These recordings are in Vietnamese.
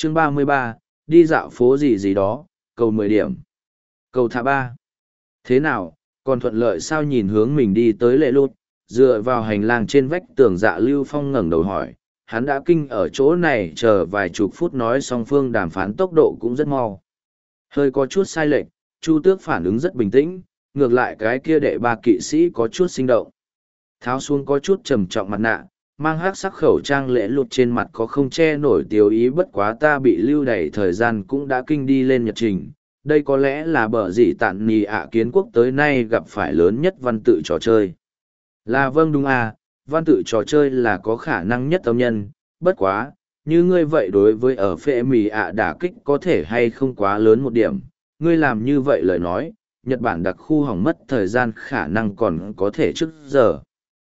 Chương 33, đi dạo phố gì gì đó, cầu 10 điểm. Cầu thả 3. Thế nào, còn thuận lợi sao? Nhìn hướng mình đi tới lệ lụt, dựa vào hành lang trên vách tường, Dạ Lưu Phong ngẩng đầu hỏi. Hắn đã kinh ở chỗ này chờ vài chục phút, nói song phương đàm phán tốc độ cũng rất mau. Hơi có chút sai lệch, Chu Tước phản ứng rất bình tĩnh, ngược lại cái kia đệ ba kỵ sĩ có chút sinh động. Tháo xuống có chút trầm trọng mặt nạ, mang hắc sắc khẩu trang, lễ lụt trên mặt có không che nổi tiêu ý. Bất quá ta bị lưu đày thời gian cũng đã kinh đi lên nhật trình. Đây có lẽ là bở dị tản nì ạ kiến quốc tới nay gặp phải lớn nhất văn tự trò chơi. Là vâng đúng à, văn tự trò chơi là có khả năng nhất âm nhân, bất quá, như ngươi vậy đối với ở phệ mì ạ đả kích có thể hay không quá lớn một điểm. Ngươi làm như vậy lời nói, Nhật Bản đặc khu hỏng mất thời gian khả năng còn có thể trước giờ.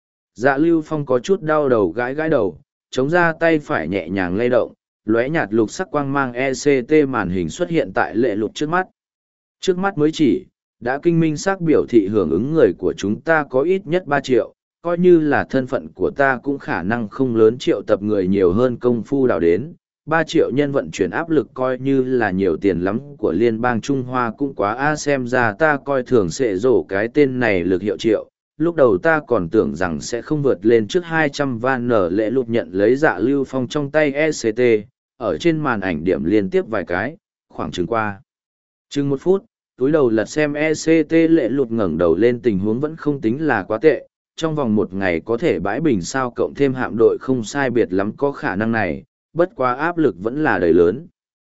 Dạ Lưu Phong có chút đau đầu, gãi gãi đầu, chống ra tay phải nhẹ nhàng lay động, lóe nhạt lục sắc quang mang ECT màn hình xuất hiện tại lệ lục trước mắt. Trước mắt mới chỉ, đã kinh minh xác biểu thị hưởng ứng người của chúng ta có ít nhất 3 triệu, coi như là thân phận của ta cũng khả năng không lớn, triệu tập người nhiều hơn công phu đào đến. 3 triệu nhân vận chuyển áp lực coi như là nhiều tiền lắm của Liên bang Trung Hoa cũng quá a. Xem ra ta coi thường sẽ rổ cái tên này lực hiệu triệu. Lúc đầu ta còn tưởng rằng sẽ không vượt lên trước 200 van. Nở lệ lụt nhận lấy Dạ Lưu Phong trong tay ECT, ở trên màn ảnh điểm liên tiếp vài cái, khoảng chừng qua. Chừng 1 phút, túi đầu lật xem ECT, lệ lụt ngẩng đầu lên, tình huống vẫn không tính là quá tệ. Trong vòng 1 ngày có thể bãi bình sao, cộng thêm hạm đội không sai biệt lắm có khả năng này, bất quá áp lực vẫn là đầy lớn.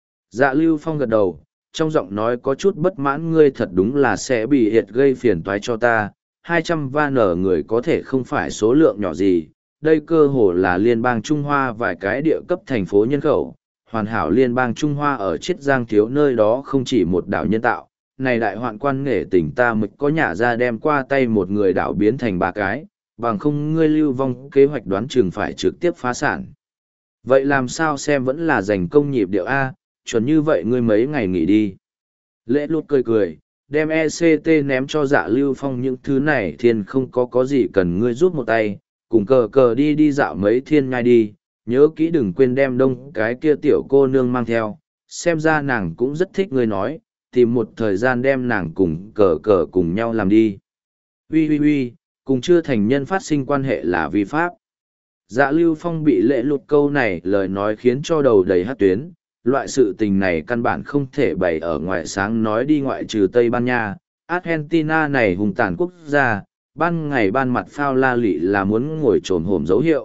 Dạ Lưu Phong gật đầu, trong giọng nói có chút bất mãn, ngươi thật đúng là sẽ bị hiệt gây phiền toái cho ta. 200 van ở người có thể không phải số lượng nhỏ gì, đây cơ hồ là Liên bang Trung Hoa vài cái địa cấp thành phố nhân khẩu. Hoàn hảo Liên bang Trung Hoa ở Chiết Giang thiếu nơi đó không chỉ một đảo nhân tạo, này đại hoạn quan nghệ tỉnh ta mực có nhả ra đem qua tay một người đảo biến thành 3 cái, bằng không ngươi Lưu Vong kế hoạch đoán chừng phải trực tiếp phá sản. Vậy làm sao? Xem vẫn là giành công nhịp điệu A, chuẩn như vậy ngươi mấy ngày nghỉ đi. Lễ lút cười cười, đem ECT ném cho Dạ Lưu Phong, những thứ này thiên không có gì cần ngươi giúp một tay, cùng cờ đi dạo mấy thiên ngay đi, nhớ kỹ đừng quên đem đông cái kia tiểu cô nương mang theo, xem ra nàng cũng rất thích ngươi nói, tìm một thời gian đem nàng cùng cờ cùng nhau làm đi. Ui, cùng chưa thành nhân phát sinh quan hệ là vi pháp. Dạ Lưu Phong bị lễ lụt câu này lời nói khiến cho đầu đầy hát tuyến, loại sự tình này căn bản không thể bày ở ngoài sáng nói đi, ngoại trừ Tây Ban Nha, Argentina này hùng tàn quốc gia, ban ngày ban mặt phao la lị là muốn ngồi trồn hổm dấu hiệu.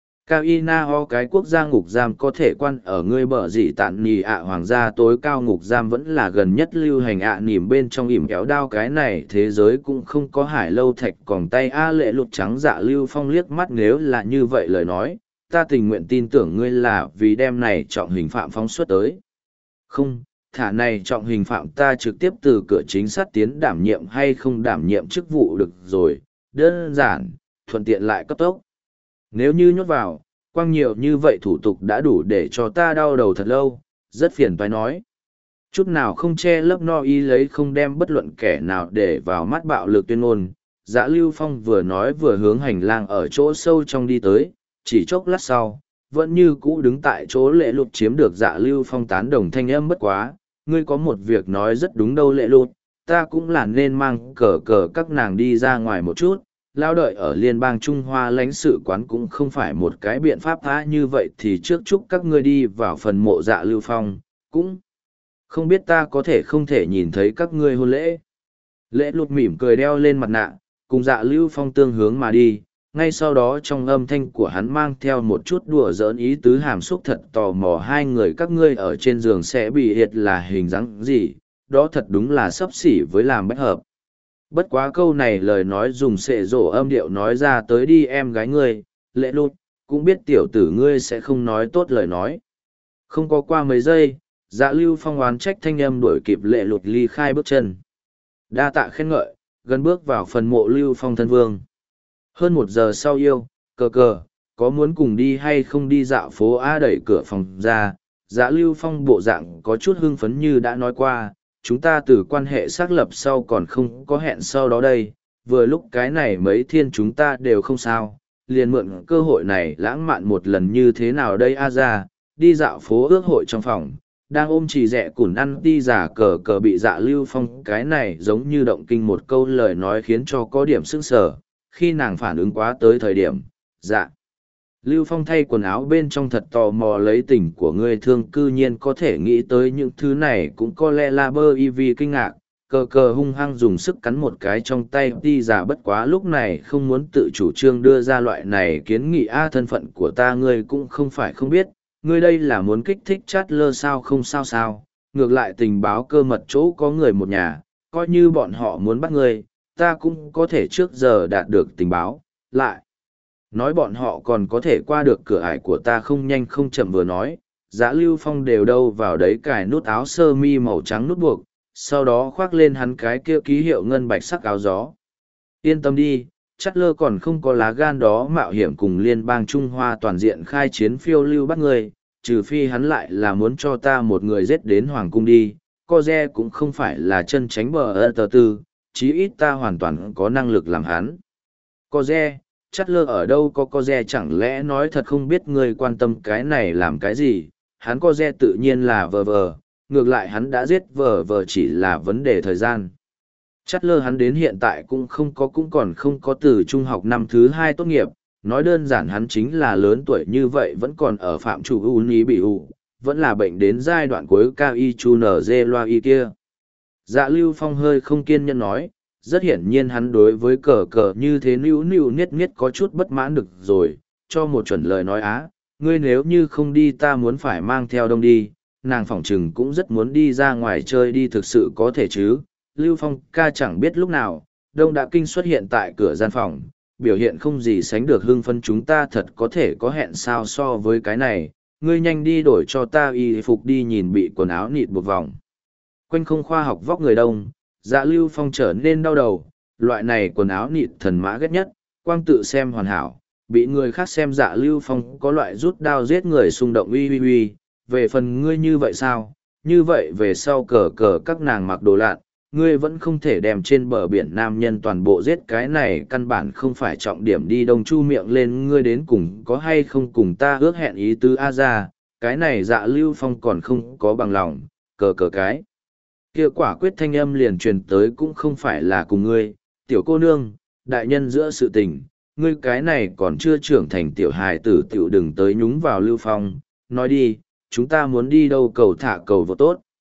Caina ho cái quốc gia ngục giam có thể quan ở ngươi bờ dị tản nì ạ hoàng gia tối cao ngục giam vẫn là gần nhất lưu hành ạ nỉm bên trong ỉm kéo đao, cái này thế giới cũng không có hải lâu thạch còn tay a. Lệ lụt trắng Dạ Lưu Phong liếc mắt, nếu là như vậy lời nói, ta tình nguyện tin tưởng ngươi là vì đem này trọng hình phạm phóng xuất tới. Không, thả này trọng hình phạm ta trực tiếp từ cửa chính sát tiến đảm nhiệm hay không đảm nhiệm chức vụ được rồi, đơn giản, thuận tiện lại cấp tốc. Nếu như nhốt vào, quang nhiều như vậy thủ tục đã đủ để cho ta đau đầu thật lâu, rất phiền toái nói. Chút nào không che lấp no ý lấy không đem bất luận kẻ nào để vào mắt bạo lực tuyên ngôn. Dạ Lưu Phong vừa nói vừa hướng hành lang ở chỗ sâu trong đi tới, chỉ chốc lát sau, vẫn như cũ đứng tại chỗ. Lệ lụt chiếm được Dạ Lưu Phong tán đồng thanh âm, bất quá, ngươi có một việc nói rất đúng đâu lệ lụt, ta cũng là nên mang cờ các nàng đi ra ngoài một chút. Lao đợi ở Liên bang Trung Hoa lãnh sự quán cũng không phải một cái biện pháp phá, như vậy thì trước chúc các ngươi đi vào phần mộ Dạ Lưu Phong, cũng không biết ta có thể không thể nhìn thấy các ngươi hôn lễ. Lễ lụt mỉm cười đeo lên mặt nạ, cùng Dạ Lưu Phong tương hướng mà đi, ngay sau đó trong âm thanh của hắn mang theo một chút đùa giỡn ý tứ hàm xúc, thật tò mò hai người các ngươi ở trên giường sẽ bị hiệt là hình dáng gì, đó thật đúng là xấp xỉ với làm bách hợp. Bất quá câu này lời nói dùng xệ rổ âm điệu nói ra tới đi em gái ngươi, lệ lụt, cũng biết tiểu tử ngươi sẽ không nói tốt lời nói. Không có qua mấy giây, Dạ Lưu Phong oán trách thanh âm đuổi kịp lệ lụt ly khai bước chân. Đa tạ khen ngợi, gần bước vào phần mộ Lưu Phong thân vương. Hơn 1 giờ sau yêu, có muốn cùng đi hay không đi dạo phố A? Đẩy cửa phòng ra, Dạ Lưu Phong bộ dạng có chút hưng phấn như đã nói qua, chúng ta từ quan hệ xác lập sau còn không có hẹn sau đó đây, vừa lúc cái này mấy thiên chúng ta đều không sao, liền mượn cơ hội này lãng mạn một lần như thế nào đây? A ra, đi dạo phố ước hội trong phòng, đang ôm chỉ rẻ củn ăn ti giả cờ cờ bị Dạ Lưu Phong cái này giống như động kinh một câu lời nói khiến cho có điểm sững sờ, khi nàng phản ứng quá tới thời điểm, dạ. Lưu Phong thay quần áo bên trong thật tò mò lấy tình của người thương cư nhiên có thể nghĩ tới những thứ này cũng có lẽ là bơ y vì kinh ngạc, cờ cờ hung hăng dùng sức cắn một cái trong tay đi giả bất quá lúc này không muốn tự chủ trương đưa ra loại này kiến nghị thân phận của ta ngươi cũng không phải không biết, ngươi đây là muốn kích thích chát lơ sao không sao sao, ngược lại tình báo cơ mật chỗ có người một nhà, coi như bọn họ muốn bắt ngươi, ta cũng có thể trước giờ đạt được tình báo, lại. Nói bọn họ còn có thể qua được cửa ải của ta không nhanh không chậm vừa nói, Dạ Lưu Phong đều đâu vào đấy cài nút áo sơ mi màu trắng nút buộc, sau đó khoác lên hắn cái kia ký hiệu ngân bạch sắc áo gió. Yên tâm đi, chắc lơ còn không có lá gan đó mạo hiểm cùng liên bang Trung Hoa toàn diện khai chiến phiêu lưu bắt người, trừ phi hắn lại là muốn cho ta một người giết đến Hoàng Cung đi, co re cũng không phải là chân tránh bờ tờ tư, chí ít ta hoàn toàn có năng lực làm hắn. Co re, chắc lơ ở đâu có co re chẳng lẽ nói thật không biết người quan tâm cái này làm cái gì, hắn co re tự nhiên là vờ vờ, ngược lại hắn đã giết vờ vờ chỉ là vấn đề thời gian. Chát lơ hắn đến hiện tại cũng còn không có từ trung học năm thứ 2 tốt nghiệp, nói đơn giản hắn chính là lớn tuổi như vậy vẫn còn ở phạm chủ uni bị ủ, vẫn là bệnh đến giai đoạn cuối cao y chu nở dê loa y kia. Dạ Lưu Phong hơi không kiên nhẫn nói, rất hiển nhiên hắn đối với cờ cờ như thế níu niết niết có chút bất mãn được rồi, cho một chuẩn lời nói ngươi nếu như không đi ta muốn phải mang theo đông đi, nàng phỏng chừng cũng rất muốn đi ra ngoài chơi đi thực sự có thể chứ. Lưu Phong ca chẳng biết lúc nào, Đông đã kinh xuất hiện tại cửa gian phòng, biểu hiện không gì sánh được hưng phấn chúng ta thật có thể có hẹn sao so với cái này, ngươi nhanh đi đổi cho ta y phục đi nhìn bị quần áo nịt buộc vòng. Quanh không khoa học vóc người Đông, Dạ Lưu Phong trở nên đau đầu, loại này quần áo nịt thần mã ghét nhất, quang tự xem hoàn hảo, bị người khác xem Dạ Lưu Phong có loại rút đao giết người xung động uy uy uy, về phần ngươi như vậy sao, như vậy về sau cờ cờ các nàng mặc đồ lạn, ngươi vẫn không thể đem trên bờ biển nam nhân toàn bộ giết cái này căn bản không phải trọng điểm đi Đông chu miệng lên ngươi đến cùng có hay không cùng ta ước hẹn ý tứ a ra, cái này Dạ Lưu Phong còn không có bằng lòng, cờ cờ cái. Kia quả quyết thanh âm liền truyền tới cũng không phải là cùng ngươi, tiểu cô nương, đại nhân giữa sự tình, ngươi cái này còn chưa trưởng thành tiểu hài tử tiểu đừng tới nhúng vào Lưu Phong, nói đi, chúng ta muốn đi đâu cầu thả cầu vô tốt.